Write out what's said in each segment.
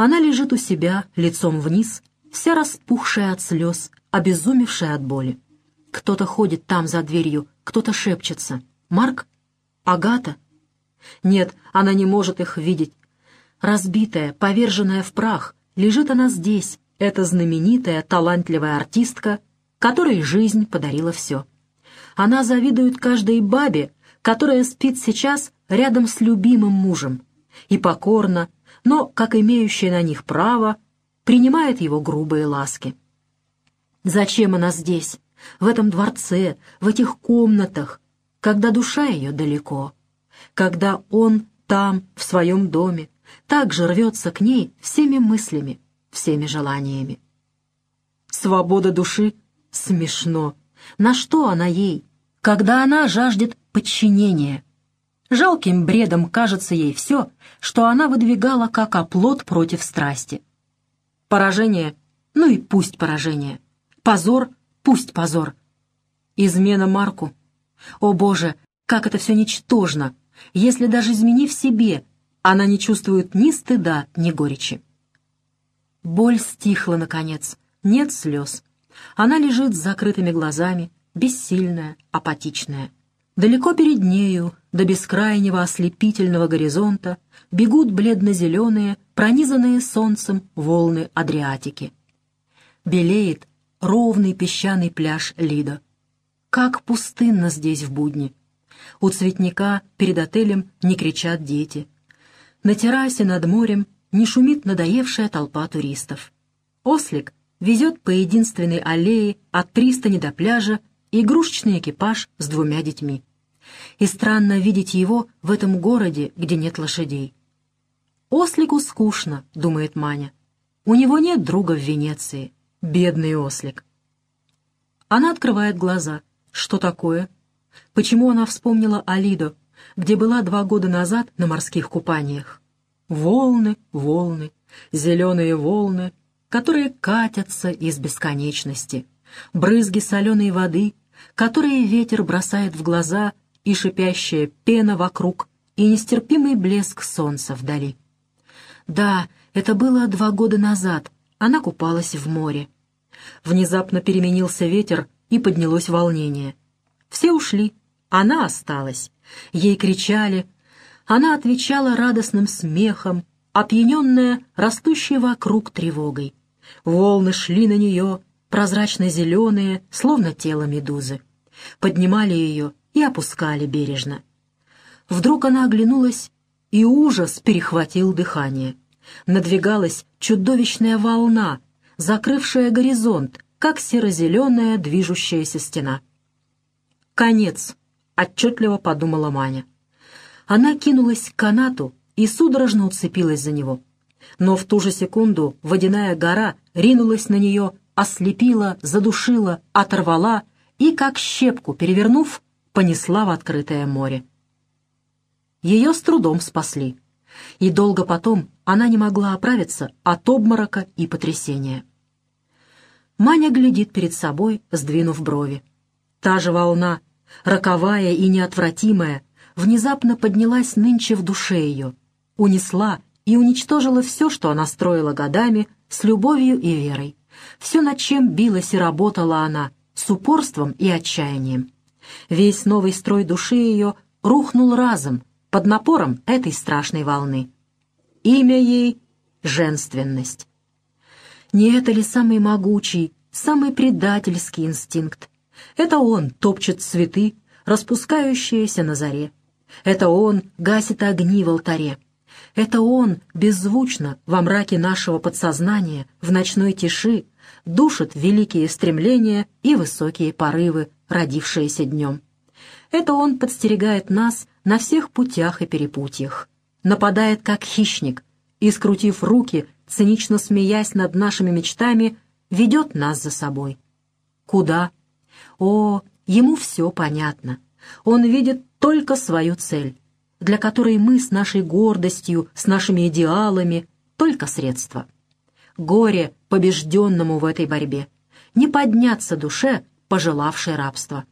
Она лежит у себя, лицом вниз, вся распухшая от слез, обезумевшая от боли. Кто-то ходит там за дверью, кто-то шепчется. «Марк? Агата?» Нет, она не может их видеть. Разбитая, поверженная в прах, лежит она здесь, эта знаменитая, талантливая артистка, которой жизнь подарила все. Она завидует каждой бабе, которая спит сейчас рядом с любимым мужем, и покорно, но, как имеющая на них право, принимает его грубые ласки. Зачем она здесь, в этом дворце, в этих комнатах, когда душа ее далеко, когда он там, в своем доме, так же рвется к ней всеми мыслями, всеми желаниями? Свобода души? Смешно. На что она ей, когда она жаждет подчинения? Жалким бредом кажется ей все, что она выдвигала как оплот против страсти. Поражение? Ну и пусть поражение. Позор? Пусть позор. Измена Марку? О, Боже, как это все ничтожно, если даже изменив себе, она не чувствует ни стыда, ни горечи. Боль стихла, наконец, нет слез. Она лежит с закрытыми глазами, бессильная, апатичная. Далеко перед нею, до бескрайнего ослепительного горизонта, бегут бледно-зеленые, пронизанные солнцем волны Адриатики. Белеет ровный песчаный пляж Лидо. Как пустынно здесь в будни. У цветника перед отелем не кричат дети. На террасе над морем не шумит надоевшая толпа туристов. Ослик везет по единственной аллее от пристани до пляжа игрушечный экипаж с 2 детьми. И странно видеть его в этом городе, где нет лошадей. «Ослику скучно», — думает Маня. «У него нет друга в Венеции. Бедный ослик». Она открывает глаза. Что такое? Почему она вспомнила о Лидо, где была 2 года назад на морских купаниях? Волны, волны, зеленые волны, которые катятся из бесконечности. Брызги соленой воды, которые ветер бросает в глаза, и шипящая пена вокруг, и нестерпимый блеск солнца вдали. Да, это было 2 года назад. Она купалась в море. Внезапно переменился ветер, и поднялось волнение. Все ушли, она осталась. Ей кричали. Она отвечала радостным смехом, опьяненная растущей вокруг тревогой. Волны шли на нее, прозрачно-зеленые, словно тело медузы. Поднимали ее и опускали бережно. Вдруг она оглянулась, и ужас перехватил дыхание. Надвигалась чудовищная волна, закрывшая горизонт, как серо-зеленая движущаяся стена. «Конец», — отчетливо подумала Маня. Она кинулась к канату и судорожно уцепилась за него. Но в ту же секунду водяная гора ринулась на нее, ослепила, задушила, оторвала и, как щепку перевернув, понесла в открытое море. Ее с трудом спасли, и долго потом она не могла оправиться от обморока и потрясения. Маня глядит перед собой, сдвинув брови. Та же волна, роковая и неотвратимая, внезапно поднялась нынче в душе ее, унесла и уничтожила все, что она строила годами, с любовью и верой, все, над чем билась и работала она, с упорством и отчаянием. Весь новый строй души ее рухнул разом, под напором этой страшной волны. Имя ей — женственность. Не это ли самый могучий, самый предательский инстинкт? Это он топчет цветы, распускающиеся на заре. Это он гасит огни в алтаре. Это он беззвучно во мраке нашего подсознания, в ночной тиши, душит великие стремления и высокие порывы, родившиеся днем. Это он подстерегает нас на всех путях и перепутьях, нападает как хищник и, скрутив руки, цинично смеясь над нашими мечтами, ведет нас за собой. Куда? О, ему все понятно. Он видит только свою цель, для которой мы с нашей гордостью, с нашими идеалами — только средства. Горе побежденному в этой борьбе, не подняться душе, пожелавшей рабства.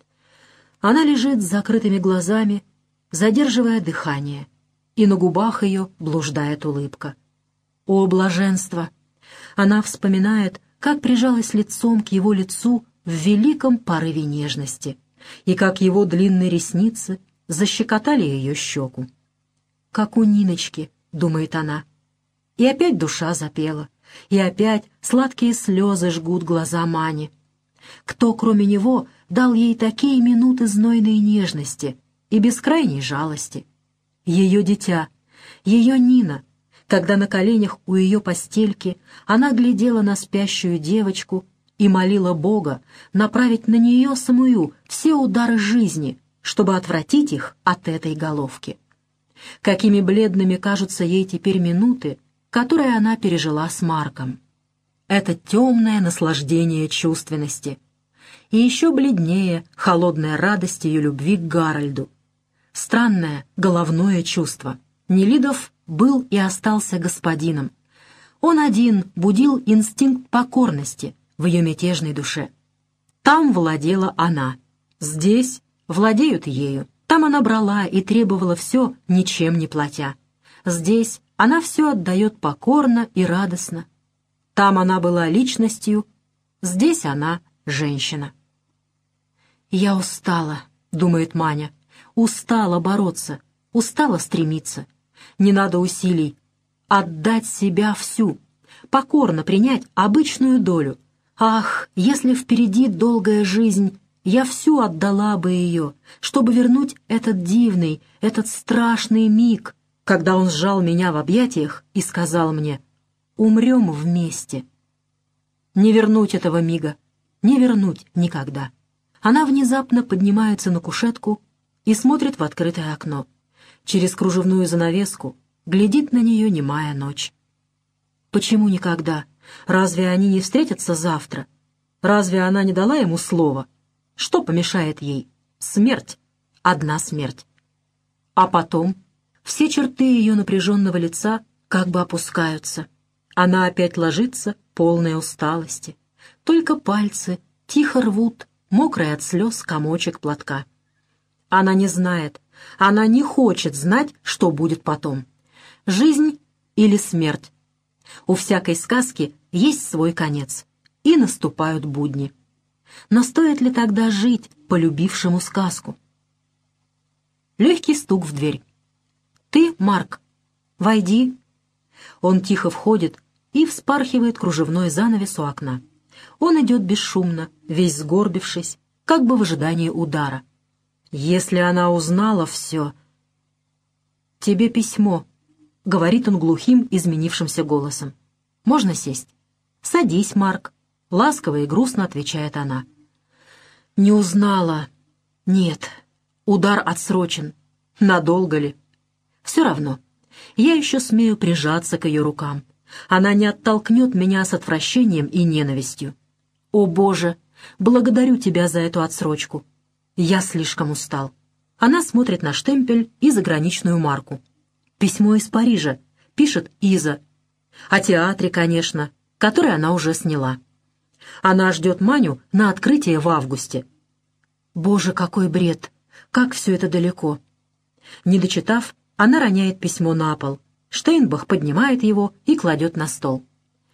Она лежит с закрытыми глазами, задерживая дыхание, и на губах ее блуждает улыбка. О, блаженство! Она вспоминает, как прижалась лицом к его лицу в великом порыве нежности, и как его длинные ресницы защекотали ее щеку. «Как у Ниночки», — думает она. И опять душа запела, и опять сладкие слезы жгут глаза Мани. Кто, кроме него, дал ей такие минуты знойной нежности и бескрайней жалости? Ее дитя, ее Нина, когда на коленях у ее постельки она глядела на спящую девочку и молила Бога направить на нее самую все удары жизни, чтобы отвратить их от этой головки. Какими бледными кажутся ей теперь минуты, которые она пережила с Марком. Это темное наслаждение чувственности. И еще бледнее холодная радость ее любви к Гарольду. Странное головное чувство. Нелидов был и остался господином. Он один будил инстинкт покорности в ее мятежной душе. Там владела она, здесь владеют ею. Там она брала и требовала все, ничем не платя. Здесь она все отдает покорно и радостно. Там она была личностью, здесь она женщина. «Я устала», — думает Маня, — «устала бороться, устала стремиться. Не надо усилий. Отдать себя всю, покорно принять обычную долю. Ах, если впереди долгая жизнь, я всю отдала бы ее, чтобы вернуть этот дивный, этот страшный миг, когда он сжал меня в объятиях и сказал мне: «Умрем вместе». Не вернуть этого мига, не вернуть никогда. Она внезапно поднимается на кушетку и смотрит в открытое окно. Через кружевную занавеску глядит на нее немая ночь. Почему никогда? Разве они не встретятся завтра? Разве она не дала ему слова? Что помешает ей? Смерть. Одна смерть. А потом все черты ее напряженного лица как бы опускаются. Она опять ложится, полная усталости. Только пальцы тихо рвут мокрый от слез комочек платка. Она не знает, она не хочет знать, что будет потом. Жизнь или смерть. У всякой сказки есть свой конец, и наступают будни. Но стоит ли тогда жить, полюбившему сказку? Легкий стук в дверь. «Ты, Марк? Войди». Он тихо входит и вспархивает кружевной занавес у окна. Он идет бесшумно, весь сгорбившись, как бы в ожидании удара. Если она узнала все... «Тебе письмо», — говорит он глухим, изменившимся голосом. «Можно сесть?» «Садись, Марк», — ласково и грустно отвечает она. «Не узнала. Нет, удар отсрочен. Надолго ли?» «Все равно. Я еще смею прижаться к ее рукам. Она не оттолкнет меня с отвращением и ненавистью. О, Боже, благодарю тебя за эту отсрочку. Я слишком устал». Она смотрит на штемпель и заграничную марку. «Письмо из Парижа», — пишет Иза. О театре, конечно, который она уже сняла. Она ждет Маню на открытие в августе. Боже, какой бред! Как все это далеко! Не дочитав, она роняет письмо на пол. Штейнбах поднимает его и кладет на стол.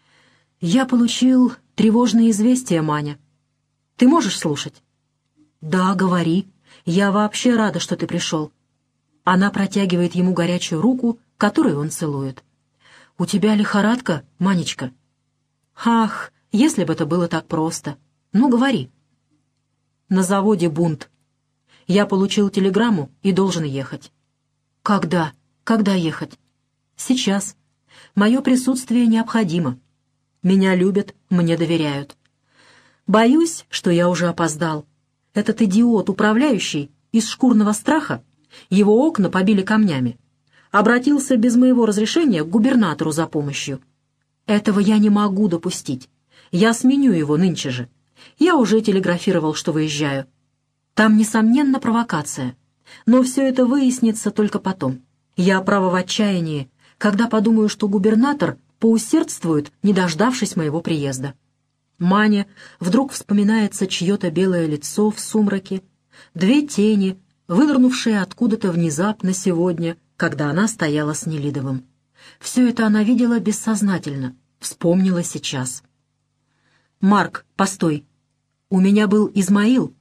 «Я получил тревожное известие, Маня. Ты можешь слушать?» «Да, говори. Я вообще рада, что ты пришел». Она протягивает ему горячую руку, которую он целует. «У тебя лихорадка, Манечка?» «Ах, если бы это было так просто. Ну, говори». «На заводе бунт. Я получил телеграмму и должен ехать». «Когда? Когда ехать?» «Сейчас. Мое присутствие необходимо. Меня любят, мне доверяют. Боюсь, что я уже опоздал. Этот идиот, управляющий, из шкурного страха, его окна побили камнями, обратился без моего разрешения к губернатору за помощью. Этого я не могу допустить. Я сменю его нынче же. Я уже телеграфировал, что выезжаю. Там, несомненно, провокация. Но все это выяснится только потом. Я, право, в отчаянии, когда подумаю, что губернатор поусердствует, не дождавшись моего приезда». Мане вдруг вспоминается чье-то белое лицо в сумраке, две тени, вынырнувшие откуда-то внезапно сегодня, когда она стояла с Нелидовым. Все это она видела бессознательно, вспомнила сейчас. «Марк, постой. У меня был Измаил.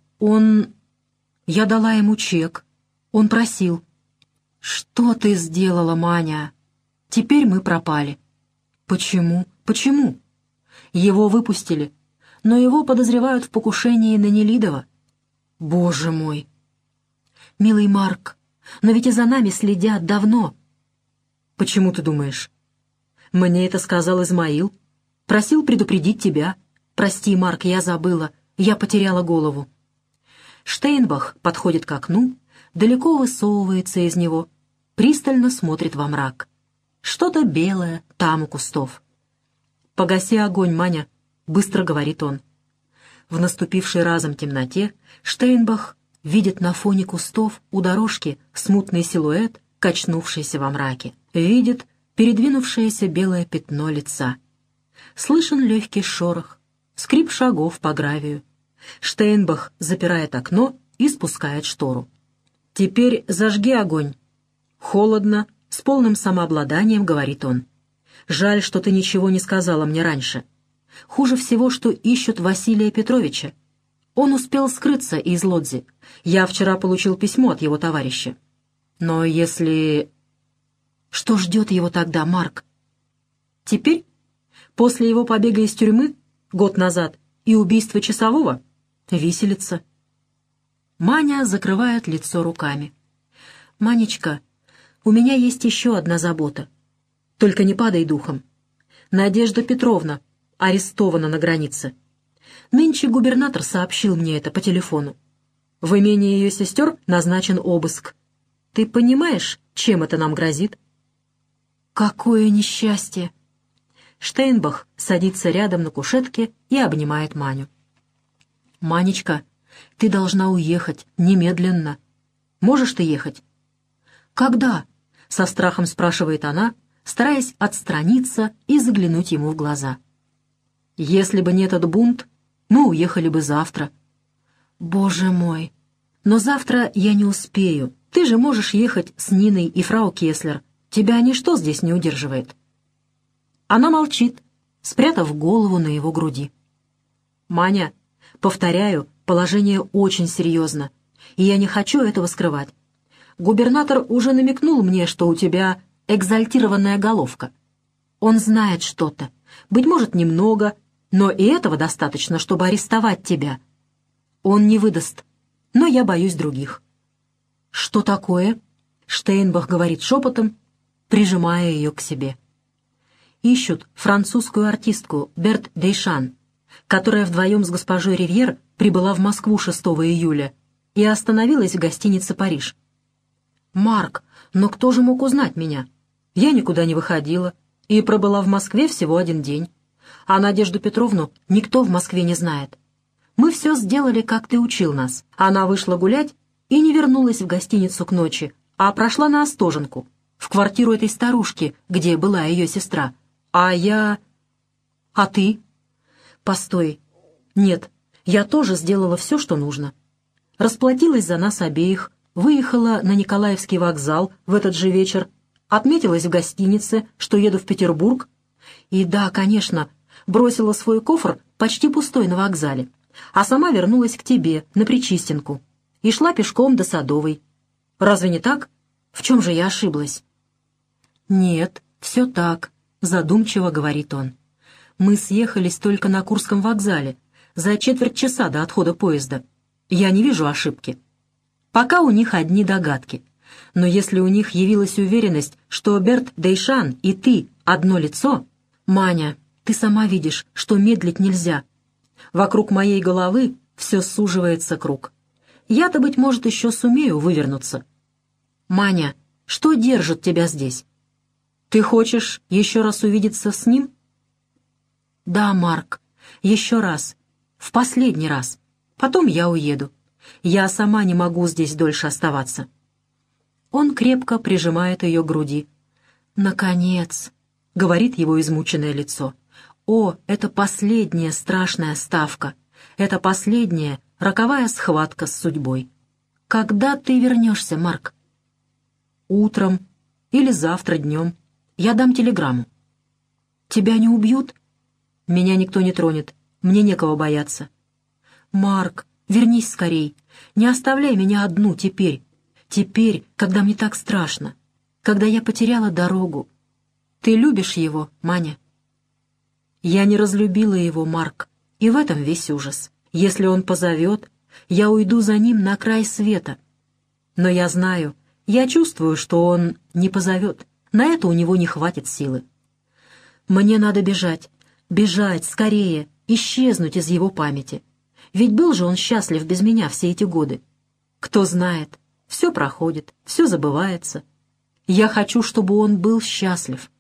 Я дала ему чек. Он просил». «Что ты сделала, Маня? Теперь мы пропали». «Почему? Почему?» «Его выпустили, но его подозревают в покушении на Нелидова». «Боже мой!» «Милый Марк, но ведь и за нами следят давно». «Почему ты думаешь?» «Мне это сказал Измаил. Просил предупредить тебя. Прости, Марк, я забыла. Я потеряла голову». Штейнбах подходит к окну, далеко высовывается из него, пристально смотрит во мрак. Что-то белое там у кустов. «Погаси огонь, Маня», — быстро говорит он. В наступившей разом темноте Штейнбах видит на фоне кустов у дорожки смутный силуэт, качнувшийся во мраке. Видит передвинувшееся белое пятно лица. Слышен легкий шорох, скрип шагов по гравию. Штейнбах запирает окно и спускает штору. «Теперь зажги огонь». Холодно, с полным самообладанием говорит он. «Жаль, что ты ничего не сказала мне раньше. Хуже всего, что ищут Василия Петровича. Он успел скрыться из Лодзи. Я вчера получил письмо от его товарища. Но если...» «Что ждет его тогда, Марк?» «Теперь? После его побега из тюрьмы, год назад, и убийства часового? Виселица». Маня закрывает лицо руками. «Манечка, у меня есть еще одна забота. Только не падай духом. Надежда Петровна арестована на границе. Нынче губернатор сообщил мне это по телефону. В имении ее сестер назначен обыск. Ты понимаешь, чем это нам грозит?» «Какое несчастье!» Штейнбах садится рядом на кушетке и обнимает Маню. «Манечка, ты должна уехать немедленно. Можешь ты ехать?» «Когда?» — со страхом спрашивает она, стараясь отстраниться и заглянуть ему в глаза. «Если бы не этот бунт, мы уехали бы завтра». «Боже мой! Но завтра я не успею. Ты же можешь ехать с Ниной и фрау Кеслер. Тебя ничто здесь не удерживает». Она молчит, спрятав голову на его груди. «Маня, повторяю, положение очень серьезно, и я не хочу этого скрывать. Губернатор уже намекнул мне, что у тебя экзальтированная головка. Он знает что-то, быть может, немного, но и этого достаточно, чтобы арестовать тебя. Он не выдаст, но я боюсь других». «Что такое?» — Штейнбах говорит шепотом, прижимая ее к себе. «Ищут французскую артистку Берт Дейшан, которая вдвоем с госпожой Ривьер прибыла в Москву 6 июля и остановилась в гостинице «Париж». «Марк, но кто же мог узнать меня? Я никуда не выходила и пробыла в Москве всего 1 день. А Надежду Петровну никто в Москве не знает. Мы все сделали, как ты учил нас. Она вышла гулять и не вернулась в гостиницу к ночи, а прошла на Остоженку, в квартиру этой старушки, где была ее сестра. А я... А ты?» «Постой. Нет, я тоже сделала все, что нужно. Расплатилась за нас обеих, выехала на Николаевский вокзал в этот же вечер, отметилась в гостинице, что еду в Петербург. И да, конечно, бросила свой кофр почти пустой на вокзале, а сама вернулась к тебе на Причистенку и шла пешком до Садовой. Разве не так? В чем же я ошиблась?» «Нет, все так», — задумчиво говорит он. «Мы съехались только на Курском вокзале, за четверть часа до отхода поезда. Я не вижу ошибки. Пока у них одни догадки. Но если у них явилась уверенность, что Берт Дейшан и ты одно лицо... Маня, ты сама видишь, что медлить нельзя. Вокруг моей головы все суживается круг. Я-то, быть может, еще сумею вывернуться. Маня, что держит тебя здесь? Ты хочешь еще раз увидеться с ним?» «Да, Марк, еще раз. В последний раз. Потом я уеду. Я сама не могу здесь дольше оставаться». Он крепко прижимает ее к груди. «Наконец!» — говорит его измученное лицо. «О, это последняя страшная ставка. Это последняя роковая схватка с судьбой. Когда ты вернешься, Марк?» «Утром или завтра днем. Я дам телеграмму». «Тебя не убьют?» «Меня никто не тронет. Мне некого бояться». «Марк, вернись скорей. Не оставляй меня одну теперь. Теперь, когда мне так страшно. Когда я потеряла дорогу. Ты любишь его, Маня?» «Я не разлюбила его, Марк, и в этом весь ужас. Если он позовет, я уйду за ним на край света. Но я знаю, я чувствую, что он не позовет. На это у него не хватит силы. Мне надо бежать, бежать скорее, исчезнуть из его памяти. Ведь был же он счастлив без меня все эти годы. Кто знает, все проходит, все забывается. Я хочу, чтобы он был счастлив».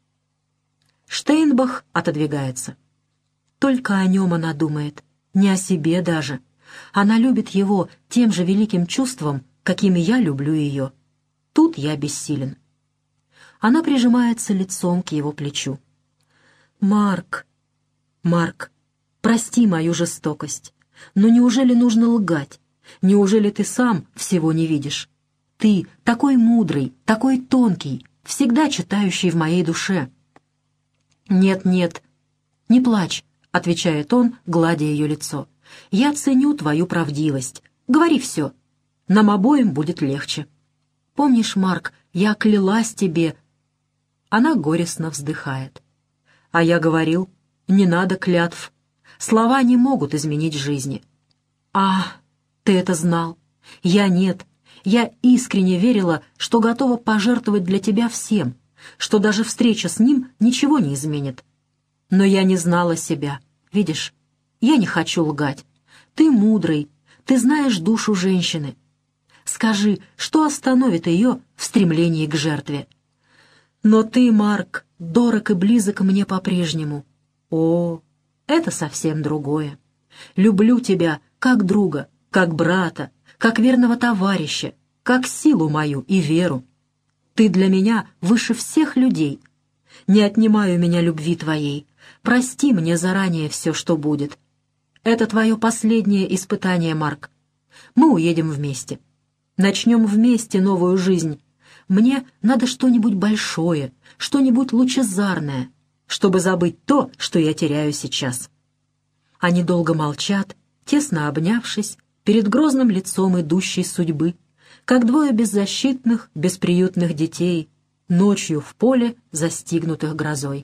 Штейнбах отодвигается. Только о нем она думает, не о себе даже. Она любит его тем же великим чувством, каким и я люблю ее. Тут я бессилен. Она прижимается лицом к его плечу. «Марк, Марк, прости мою жестокость, но неужели нужно лгать? Неужели ты сам всего не видишь? Ты такой мудрый, такой тонкий, всегда читающий в моей душе». «Нет, нет, не плачь», — отвечает он, гладя ее лицо. «Я ценю твою правдивость. Говори все. Нам обоим будет легче. Помнишь, Марк, я клялась тебе...» Она горестно вздыхает. «А я говорил, не надо клятв. Слова не могут изменить жизни». «А, ты это знал. Я нет. Я искренне верила, что готова пожертвовать для тебя всем, что даже встреча с ним ничего не изменит. Но я не знала себя. Видишь, я не хочу лгать. Ты мудрый, ты знаешь душу женщины. Скажи, что остановит ее в стремлении к жертве? Но ты, Марк, дорог и близок мне по-прежнему. О, это совсем другое. Люблю тебя как друга, как брата, как верного товарища, как силу мою и веру. Ты для меня выше всех людей. Не отнимай у меня любви твоей. Прости мне заранее все, что будет. Это твое последнее испытание, Марк. Мы уедем вместе. Начнем вместе новую жизнь. Мне надо что-нибудь большое, что-нибудь лучезарное, чтобы забыть то, что я теряю сейчас». Они долго молчат, тесно обнявшись, перед грозным лицом идущей судьбы, как двое беззащитных, бесприютных детей, ночью в поле, застигнутых грозой.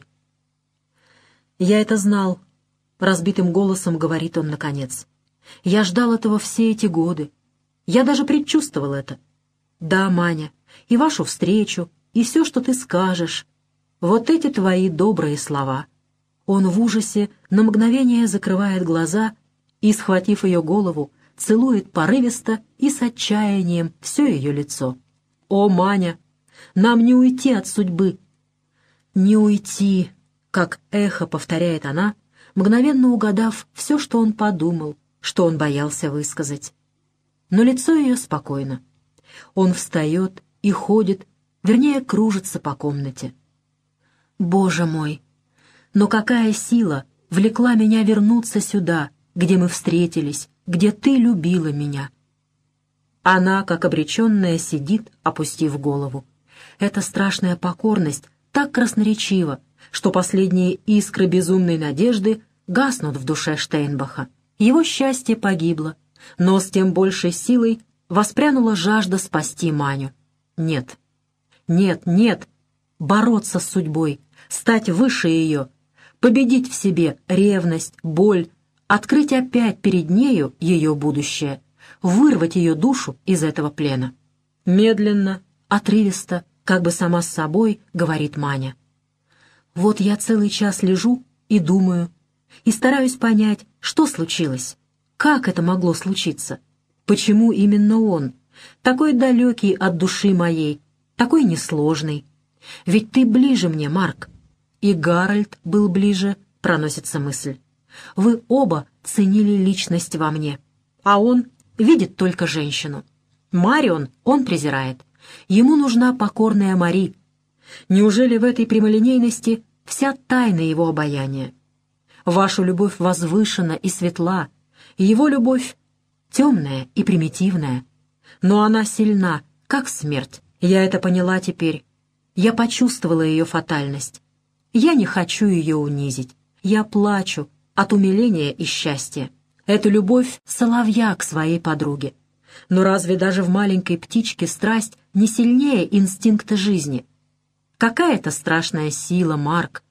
«Я это знал», — разбитым голосом говорит он наконец. «Я ждал этого все эти годы. Я даже предчувствовал это. Да, Маня, и вашу встречу, и все, что ты скажешь. Вот эти твои добрые слова». Он в ужасе на мгновение закрывает глаза и, схватив ее голову, целует порывисто и с отчаянием все ее лицо. «О, Маня, нам не уйти от судьбы!» «Не уйти!» — как эхо повторяет она, мгновенно угадав все, что он подумал, что он боялся высказать. Но лицо ее спокойно. Он встает и ходит, вернее, кружится по комнате. «Боже мой! Но какая сила влекла меня вернуться сюда, где мы встретились, где ты любила меня?» Она, как обреченная, сидит, опустив голову. Эта страшная покорность так красноречива, что последние искры безумной надежды гаснут в душе Штейнбаха. Его счастье погибло, но с тем большей силой воспрянула жажда спасти Маню. Нет, нет, нет, бороться с судьбой, стать выше ее, победить в себе ревность, боль, открыть опять перед нею ее будущее, вырвать ее душу из этого плена. Медленно, отрывисто, как бы сама с собой, говорит Маня. «Вот я целый час лежу и думаю, и стараюсь понять, что случилось, как это могло случиться, почему именно он, такой далекий от души моей, такой несложный. Ведь ты ближе мне, Марк. И Гарольд был ближе», — проносится мысль. «Вы оба ценили личность во мне, а он видит только женщину. Марион он презирает. Ему нужна покорная Мари. Неужели в этой прямолинейности вся тайна его обаяния? Ваша любовь возвышена и светла, и его любовь темная и примитивная. Но она сильна, как смерть. Я это поняла теперь. Я почувствовала ее фатальность. Я не хочу ее унизить. Я плачу от умиления и счастья. Это любовь соловья к своей подруге. Но разве даже в маленькой птичке страсть не сильнее инстинкта жизни? Какая-то страшная сила, Марк,